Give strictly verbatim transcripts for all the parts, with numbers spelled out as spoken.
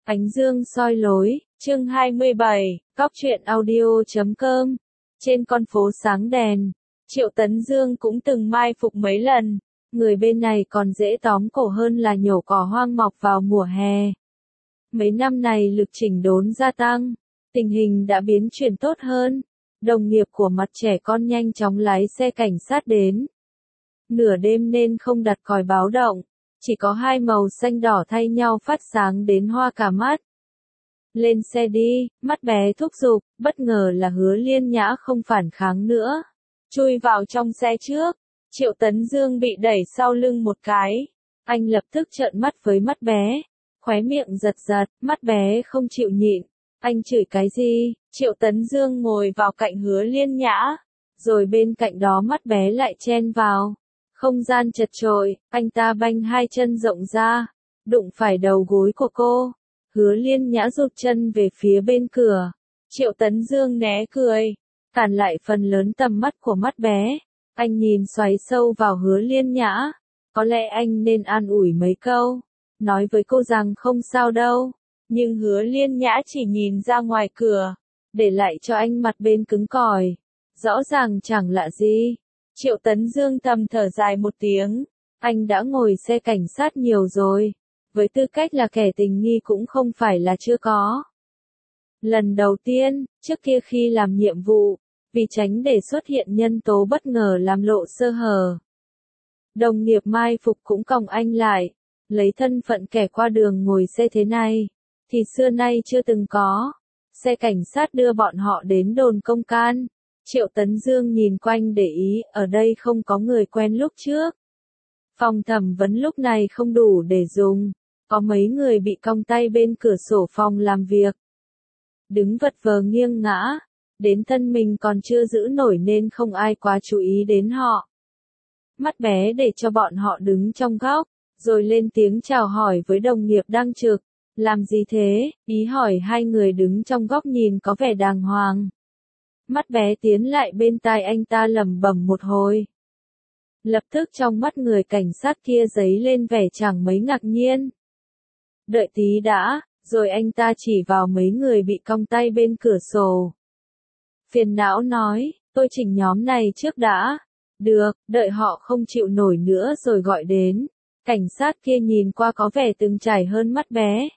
Ánh dương soi lối, chương hai mươi bảy, cóc truyện audio chấm com. Trên con phố sáng đèn, Triệu Tấn Dương cũng từng mai phục mấy lần, người bên này còn dễ tóm cổ hơn là nhổ cỏ hoang mọc vào mùa hè. Mấy năm này lực chỉnh đốn gia tăng, tình hình đã biến chuyển tốt hơn, đồng nghiệp của mặt trẻ con nhanh chóng lái xe cảnh sát đến. Nửa đêm nên không đặt còi báo động, chỉ có hai màu xanh đỏ thay nhau phát sáng đến hoa cả mắt. Lên xe đi, mắt bé thúc giục, bất ngờ là Hứa Liên Nhã không phản kháng nữa. Chui vào trong xe trước, Triệu Tấn Dương bị đẩy sau lưng một cái. Anh lập tức trợn mắt với mắt bé, khóe miệng giật giật, mắt bé không chịu nhịn. Anh chửi cái gì? Triệu Tấn Dương ngồi vào cạnh Hứa Liên Nhã, rồi bên cạnh đó mắt bé lại chen vào. Không gian chật chội, anh ta banh hai chân rộng ra, đụng phải đầu gối của cô. Hứa Liên Nhã rụt chân về phía bên cửa. Triệu Tấn Dương né cười, cản lại phần lớn tầm mắt của mắt bé. Anh nhìn xoáy sâu vào Hứa Liên Nhã. Có lẽ anh nên an ủi mấy câu, nói với cô rằng không sao đâu. Nhưng Hứa Liên Nhã chỉ nhìn ra ngoài cửa, để lại cho anh mặt bên cứng cỏi. Rõ ràng chẳng lạ gì. Triệu Tấn Dương thầm thở dài một tiếng. Anh đã ngồi xe cảnh sát nhiều rồi. Với tư cách là kẻ tình nghi cũng không phải là chưa có. Lần đầu tiên, trước kia khi làm nhiệm vụ, vì tránh để xuất hiện nhân tố bất ngờ làm lộ sơ hở, đồng nghiệp mai phục cũng còng anh lại, lấy thân phận kẻ qua đường ngồi xe thế này, thì xưa nay chưa từng có. Xe cảnh sát đưa bọn họ đến đồn công can. Triệu Tấn Dương nhìn quanh để ý, ở đây không có người quen lúc trước. Phòng thẩm vấn lúc này không đủ để dùng, có mấy người bị cong tay bên cửa sổ phòng làm việc. Đứng vật vờ nghiêng ngã, đến thân mình còn chưa giữ nổi nên không ai quá chú ý đến họ. Mắt bé để cho bọn họ đứng trong góc, rồi lên tiếng chào hỏi với đồng nghiệp đang trực. Làm gì thế? Ý hỏi hai người đứng trong góc nhìn có vẻ đàng hoàng. Mắt bé tiến lại bên tai anh ta lẩm bẩm một hồi. Lập tức trong mắt người cảnh sát kia giấy lên vẻ chẳng mấy ngạc nhiên. Đợi tí đã, rồi anh ta chỉ vào mấy người bị cong tay bên cửa sổ. Phiền não nói, tôi chỉnh nhóm này trước đã. Được, đợi họ không chịu nổi nữa rồi gọi đến. Cảnh sát kia nhìn qua có vẻ từng trải hơn mắt bé.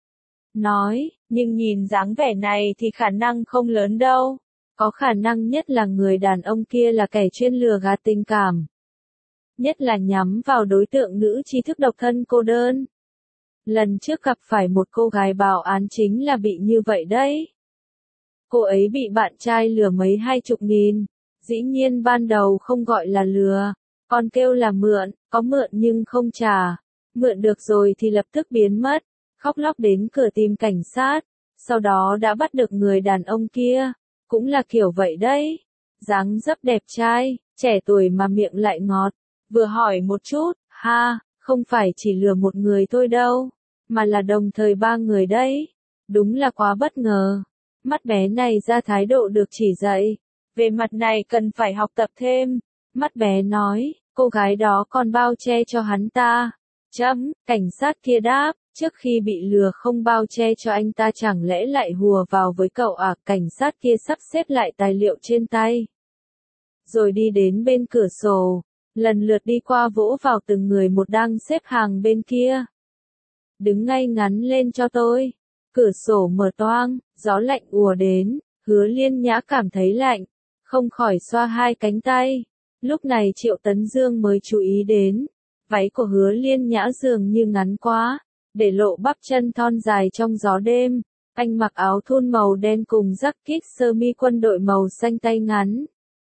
Nói, nhưng nhìn dáng vẻ này thì khả năng không lớn đâu. Có khả năng nhất là người đàn ông kia là kẻ chuyên lừa gạt tình cảm. Nhất là nhắm vào đối tượng nữ trí thức độc thân cô đơn. Lần trước gặp phải một cô gái báo án chính là bị như vậy đấy. Cô ấy bị bạn trai lừa mấy hai chục nghìn. Dĩ nhiên ban đầu không gọi là lừa, còn kêu là mượn, có mượn nhưng không trả. Mượn được rồi thì lập tức biến mất, khóc lóc đến cửa tìm cảnh sát. Sau đó đã bắt được người đàn ông kia. Cũng là kiểu vậy đấy. Dáng dấp đẹp trai, trẻ tuổi mà miệng lại ngọt. Vừa hỏi một chút, ha, không phải chỉ lừa một người thôi đâu, mà là đồng thời ba người đấy. Đúng là quá bất ngờ. Mắt bé này ra thái độ được chỉ dạy. Về mặt này cần phải học tập thêm. Mắt bé nói, cô gái đó còn bao che cho hắn ta. Chấm, cảnh sát kia đáp, trước khi bị lừa không bao che cho anh ta chẳng lẽ lại hùa vào với cậu à? Cảnh sát kia sắp xếp lại tài liệu trên tay. Rồi đi đến bên cửa sổ, lần lượt đi qua vỗ vào từng người một đang xếp hàng bên kia. Đứng ngay ngắn lên cho tôi. Cửa sổ mở toang, gió lạnh ùa đến, Hứa Liên Nhã cảm thấy lạnh, không khỏi xoa hai cánh tay. Lúc này Triệu Tấn Dương mới chú ý đến, váy của Hứa Liên Nhã dường như ngắn quá, để lộ bắp chân thon dài trong gió đêm. Anh mặc áo thun màu đen cùng jacket sơ mi quân đội màu xanh tay ngắn.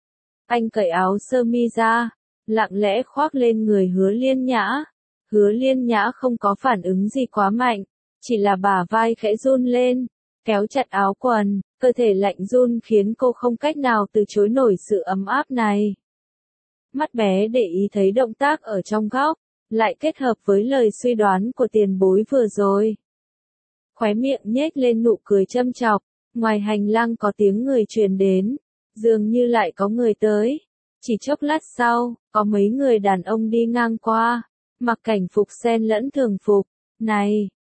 Anh cởi áo sơ mi ra, lặng lẽ khoác lên người Hứa Liên Nhã. Hứa Liên Nhã không có phản ứng gì quá mạnh, chỉ là bả vai khẽ run lên, kéo chặt áo quần, cơ thể lạnh run khiến cô không cách nào từ chối nổi sự ấm áp này. Mắt bé để ý thấy động tác ở trong góc, lại kết hợp với lời suy đoán của tiền bối vừa rồi. Khóe miệng nhếch lên nụ cười châm chọc, ngoài hành lang có tiếng người truyền đến, dường như lại có người tới. Chỉ chốc lát sau, có mấy người đàn ông đi ngang qua, mặc cảnh phục xen lẫn thường phục. Này,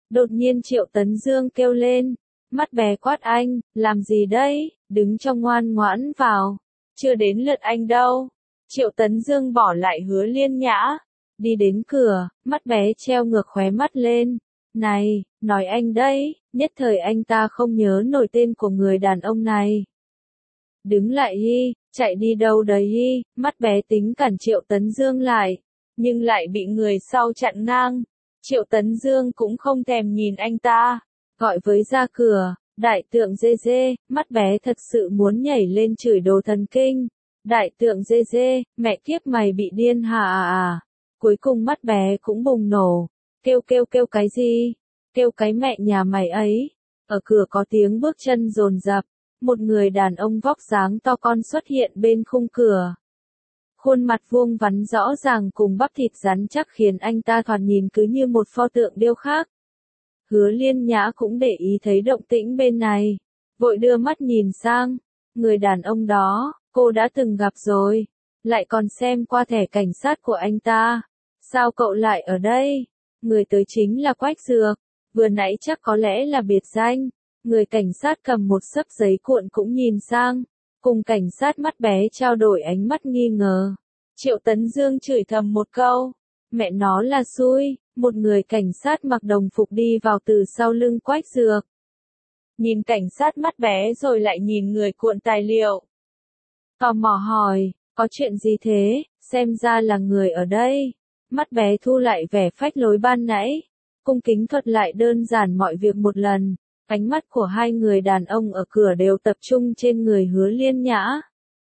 Đột nhiên Triệu Tấn Dương kêu lên, mắt bé quát anh, làm gì đây, đứng cho ngoan ngoãn vào, chưa đến lượt anh đâu. Triệu Tấn Dương bỏ lại Hứa Liên Nhã, đi đến cửa, mắt bé treo ngược khóe mắt lên. Này, nói anh đấy, nhất thời anh ta không nhớ nổi tên của người đàn ông này. Đứng lại Hi, chạy đi đâu đấy Hi, mắt bé tính cản Triệu Tấn Dương lại, nhưng lại bị người sau chặn ngang. Triệu Tấn Dương cũng không thèm nhìn anh ta, gọi với ra cửa, đại tượng dê dê, mắt bé thật sự muốn nhảy lên chửi đồ thần kinh. Đại tượng dê dê, mẹ kiếp mày bị điên hả à à. Cuối cùng mắt bé cũng bùng nổ, kêu kêu kêu cái gì, kêu cái mẹ nhà mày ấy. Ở cửa có tiếng bước chân dồn dập, một người đàn ông vóc dáng to con xuất hiện bên khung cửa. Khuôn mặt vuông vắn rõ ràng cùng bắp thịt rắn chắc khiến anh ta thoạt nhìn cứ như một pho tượng điêu khắc. Hứa Liên Nhã cũng để ý thấy động tĩnh bên này, vội đưa mắt nhìn sang, người đàn ông đó, cô đã từng gặp rồi, lại còn xem qua thẻ cảnh sát của anh ta. Sao cậu lại ở đây? Người tới chính là Quách Dược, vừa nãy chắc có lẽ là biệt danh. Người cảnh sát cầm một xấp giấy cuộn cũng nhìn sang, cùng cảnh sát mắt bé trao đổi ánh mắt nghi ngờ. Triệu Tấn Dương chửi thầm một câu, mẹ nó là xui, một người cảnh sát mặc đồng phục đi vào từ sau lưng Quách Dược. Nhìn cảnh sát mắt bé rồi lại nhìn người cuộn tài liệu. Tò mò hỏi, có chuyện gì thế, xem ra là người ở đây. Mắt bé thu lại vẻ phách lối ban nãy, cung kính thuật lại đơn giản mọi việc một lần. Ánh mắt của hai người đàn ông ở cửa đều tập trung trên người Hứa Liên Nhã.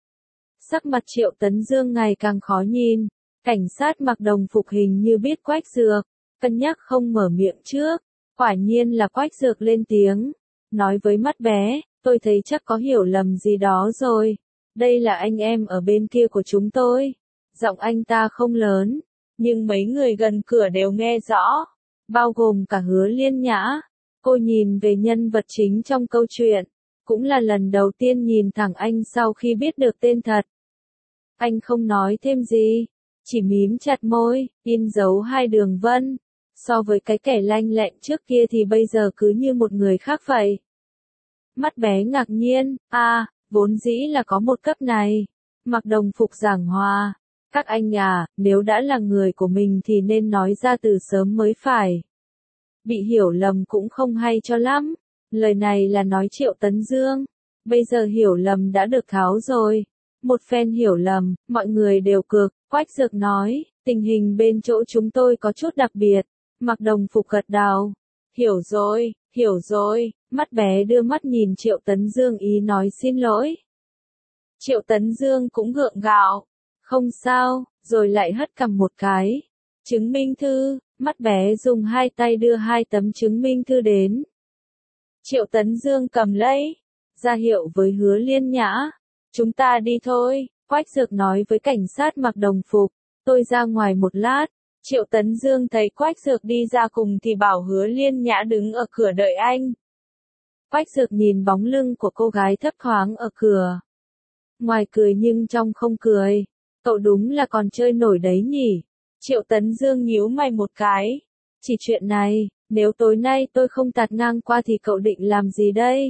Sắc mặt Triệu Tấn Dương ngày càng khó nhìn, cảnh sát mặc đồng phục hình như biết Quách Dược, cân nhắc không mở miệng trước. Quả nhiên là Quách Dược lên tiếng, nói với mắt bé, tôi thấy chắc có hiểu lầm gì đó rồi. Đây là anh em ở bên kia của chúng tôi. Giọng anh ta không lớn, nhưng mấy người gần cửa đều nghe rõ, bao gồm cả Hứa Liên Nhã. Cô nhìn về nhân vật chính trong câu chuyện, cũng là lần đầu tiên nhìn thẳng anh sau khi biết được tên thật. Anh không nói thêm gì, chỉ mím chặt môi, in dấu hai đường vân. So với cái kẻ lanh lẹn trước kia thì bây giờ cứ như một người khác vậy. Mắt bé ngạc nhiên, a, à, vốn dĩ là có một cấp này. Mặc đồng phục giảng hòa. Các anh à, nếu đã là người của mình thì nên nói ra từ sớm mới phải. Bị hiểu lầm cũng không hay cho lắm. Lời này là nói Triệu Tấn Dương. Bây giờ hiểu lầm đã được tháo rồi. Một phen hiểu lầm, mọi người đều cực. Quách Dược nói, tình hình bên chỗ chúng tôi có chút đặc biệt. Mặc đồng phục gật đầu. Hiểu rồi, hiểu rồi. Mắt bé đưa mắt nhìn Triệu Tấn Dương ý nói xin lỗi. Triệu Tấn Dương cũng gượng gạo. Không sao, rồi lại hất cằm một cái. Chứng minh thư, mắt bé dùng hai tay đưa hai tấm chứng minh thư đến. Triệu Tấn Dương cầm lấy, ra hiệu với Hứa Liên Nhã. Chúng ta đi thôi, Quách Dược nói với cảnh sát mặc đồng phục. Tôi ra ngoài một lát. Triệu Tấn Dương thấy Quách Dược đi ra cùng thì bảo Hứa Liên Nhã đứng ở cửa đợi anh. Quách Dược nhìn bóng lưng của cô gái thấp thoáng ở cửa. Ngoài cười nhưng trong không cười. Cậu đúng là còn chơi nổi đấy nhỉ. Triệu Tấn Dương nhíu mày một cái. Chỉ chuyện này, nếu tối nay tôi không tạt ngang qua thì cậu định làm gì đây?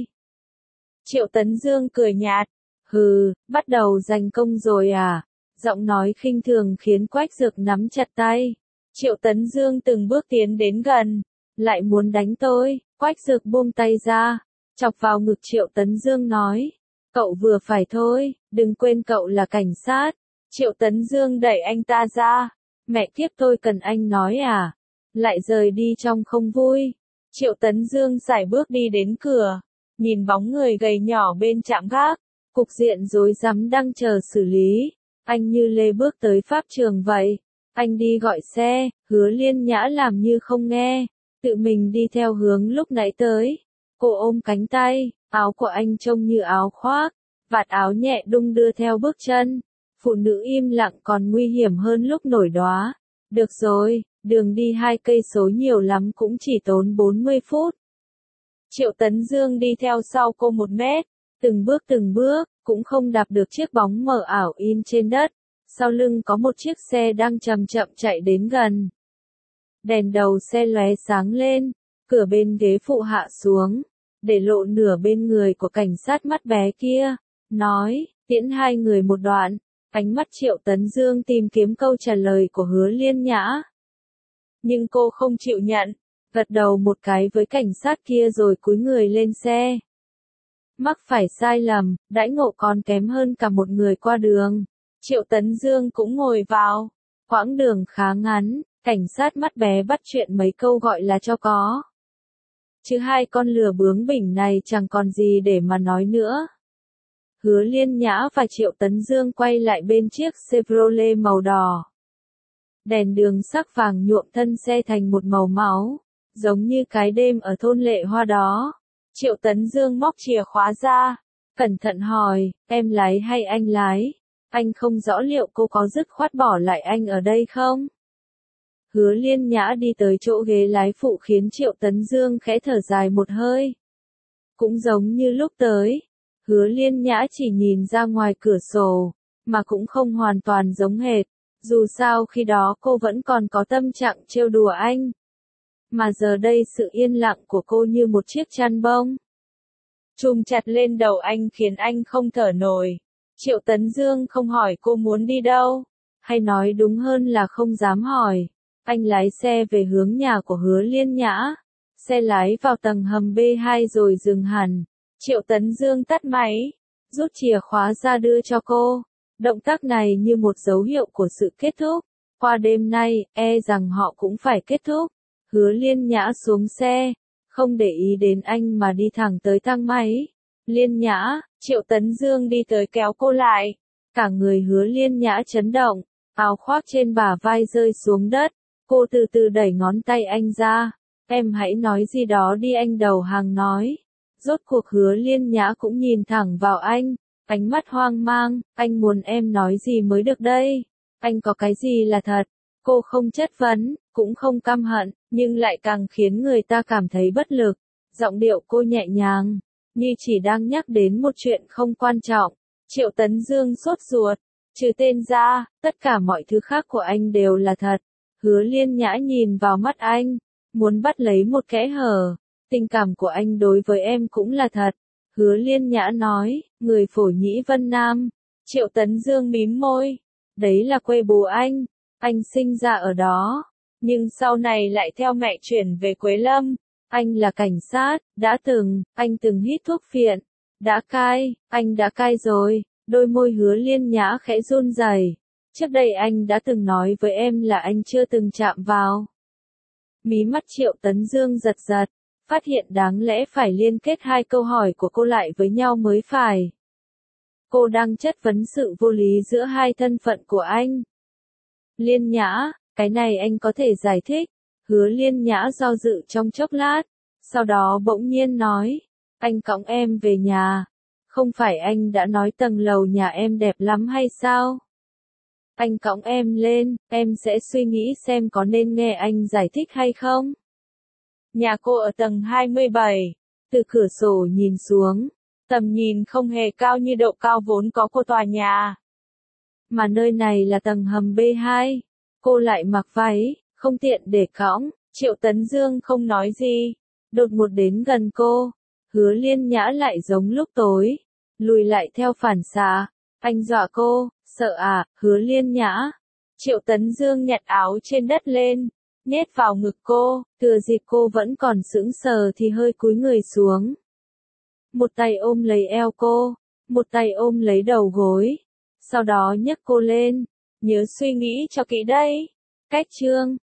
Triệu Tấn Dương cười nhạt. Hừ, bắt đầu giành công rồi à? Giọng nói khinh thường khiến Quách Dược nắm chặt tay. Triệu Tấn Dương từng bước tiến đến gần. Lại muốn đánh tôi, Quách Dược buông tay ra. Chọc vào ngực Triệu Tấn Dương nói. Cậu vừa phải thôi, đừng quên cậu là cảnh sát. Triệu Tấn Dương đẩy anh ta ra. Mẹ kiếp tôi cần anh nói à? Lại rời đi trong không vui. Triệu Tấn Dương sải bước đi đến cửa. Nhìn bóng người gầy nhỏ bên trạm gác. Cục diện rối rắm đang chờ xử lý. Anh như lê bước tới pháp trường vậy. Anh đi gọi xe, Hứa Liên Nhã làm như không nghe. Tự mình đi theo hướng lúc nãy tới. Cô ôm cánh tay, áo của anh trông như áo khoác. Vạt áo nhẹ đung đưa theo bước chân. Phụ nữ im lặng còn nguy hiểm hơn lúc nổi đóa. Được rồi, đường đi hai cây số nhiều lắm cũng chỉ tốn bốn mươi phút. Triệu Tấn Dương đi theo sau cô một mét, từng bước từng bước, cũng không đạp được chiếc bóng mờ ảo in trên đất. Sau lưng có một chiếc xe đang chậm chậm chạy đến gần. Đèn đầu xe lóe sáng lên, cửa bên ghế phụ hạ xuống, để lộ nửa bên người của cảnh sát mắt bé kia, nói, tiễn hai người một đoạn, ánh mắt Triệu Tấn Dương tìm kiếm câu trả lời của Hứa Liên Nhã. Nhưng cô không chịu nhận, gật đầu một cái với cảnh sát kia rồi cúi người lên xe. Mắc phải sai lầm, đãi ngộ còn kém hơn cả một người qua đường. Triệu Tấn Dương cũng ngồi vào. Quãng đường khá ngắn, cảnh sát mắt bé bắt chuyện mấy câu gọi là cho có. Chứ hai con lừa bướng bỉnh này chẳng còn gì để mà nói nữa. Hứa Liên Nhã và Triệu Tấn Dương quay lại bên chiếc Chevrolet màu đỏ. Đèn đường sắc vàng nhuộm thân xe thành một màu máu, giống như cái đêm ở thôn Lệ Hoa đó. Triệu Tấn Dương móc chìa khóa ra, cẩn thận hỏi, em lái hay anh lái? Anh không rõ liệu cô có dứt khoát bỏ lại anh ở đây không? Hứa Liên Nhã đi tới chỗ ghế lái phụ khiến Triệu Tấn Dương khẽ thở dài một hơi. Cũng giống như lúc tới, Hứa Liên Nhã chỉ nhìn ra ngoài cửa sổ, mà cũng không hoàn toàn giống hệt. Dù sao khi đó cô vẫn còn có tâm trạng trêu đùa anh. Mà giờ đây sự yên lặng của cô như một chiếc chăn bông trùm chặt lên đầu anh khiến anh không thở nổi. Triệu Tấn Dương không hỏi cô muốn đi đâu, hay nói đúng hơn là không dám hỏi. Anh lái xe về hướng nhà của Hứa Liên Nhã. Xe lái vào tầng hầm B hai rồi dừng hẳn. Triệu Tấn Dương tắt máy, rút chìa khóa ra đưa cho cô. Động tác này như một dấu hiệu của sự kết thúc. Qua đêm nay, e rằng họ cũng phải kết thúc. Hứa Liên Nhã xuống xe, không để ý đến anh mà đi thẳng tới thang máy. Liên Nhã, Triệu Tấn Dương đi tới kéo cô lại. Cả người Hứa Liên Nhã chấn động, áo khoác trên bả vai rơi xuống đất. Cô từ từ đẩy ngón tay anh ra. Em hãy nói gì đó đi, anh đầu hàng nói. Rốt cuộc Hứa Liên Nhã cũng nhìn thẳng vào anh, ánh mắt hoang mang, anh muốn em nói gì mới được đây? Anh có cái gì là thật? Cô không chất vấn, cũng không căm hận, nhưng lại càng khiến người ta cảm thấy bất lực. Giọng điệu cô nhẹ nhàng, như chỉ đang nhắc đến một chuyện không quan trọng. Triệu Tấn Dương sốt ruột, trừ tên ra, tất cả mọi thứ khác của anh đều là thật. Hứa Liên Nhã nhìn vào mắt anh, muốn bắt lấy một kẽ hở. Tình cảm của anh đối với em cũng là thật. Hứa Liên Nhã nói, người Phổ Nhĩ Vân Nam. Triệu Tấn Dương mím môi. Đấy là quê bố anh. Anh sinh ra ở đó. Nhưng sau này lại theo mẹ chuyển về Quế Lâm. Anh là cảnh sát, đã từng, anh từng hít thuốc phiện. Đã cai, anh đã cai rồi. Đôi môi Hứa Liên Nhã khẽ run rẩy. Trước đây anh đã từng nói với em là anh chưa từng chạm vào. Mí mắt Triệu Tấn Dương giật giật, phát hiện đáng lẽ phải liên kết hai câu hỏi của cô lại với nhau mới phải. Cô đang chất vấn sự vô lý giữa hai thân phận của anh. Liên Nhã, cái này anh có thể giải thích. Hứa Liên Nhã do dự trong chốc lát, sau đó bỗng nhiên nói, anh cõng em về nhà. Không phải anh đã nói tầng lầu nhà em đẹp lắm hay sao? Anh cõng em lên, em sẽ suy nghĩ xem có nên nghe anh giải thích hay không. Nhà cô ở tầng hai mươi bảy, từ cửa sổ nhìn xuống, tầm nhìn không hề cao như độ cao vốn có của tòa nhà. Mà nơi này là tầng hầm B hai, cô lại mặc váy, không tiện để cõng. Triệu Tấn Dương không nói gì, đột ngột đến gần cô. Hứa Liên Nhã lại giống lúc tối, lùi lại theo phản xạ. Anh dọa cô, sợ à? Hứa Liên Nhã. Triệu Tấn Dương nhặt áo trên đất lên, nhét vào ngực cô, thừa dịp cô vẫn còn sững sờ thì hơi cúi người xuống. Một tay ôm lấy eo cô, một tay ôm lấy đầu gối, sau đó nhấc cô lên. Nhớ suy nghĩ cho kỹ đây. Cách chương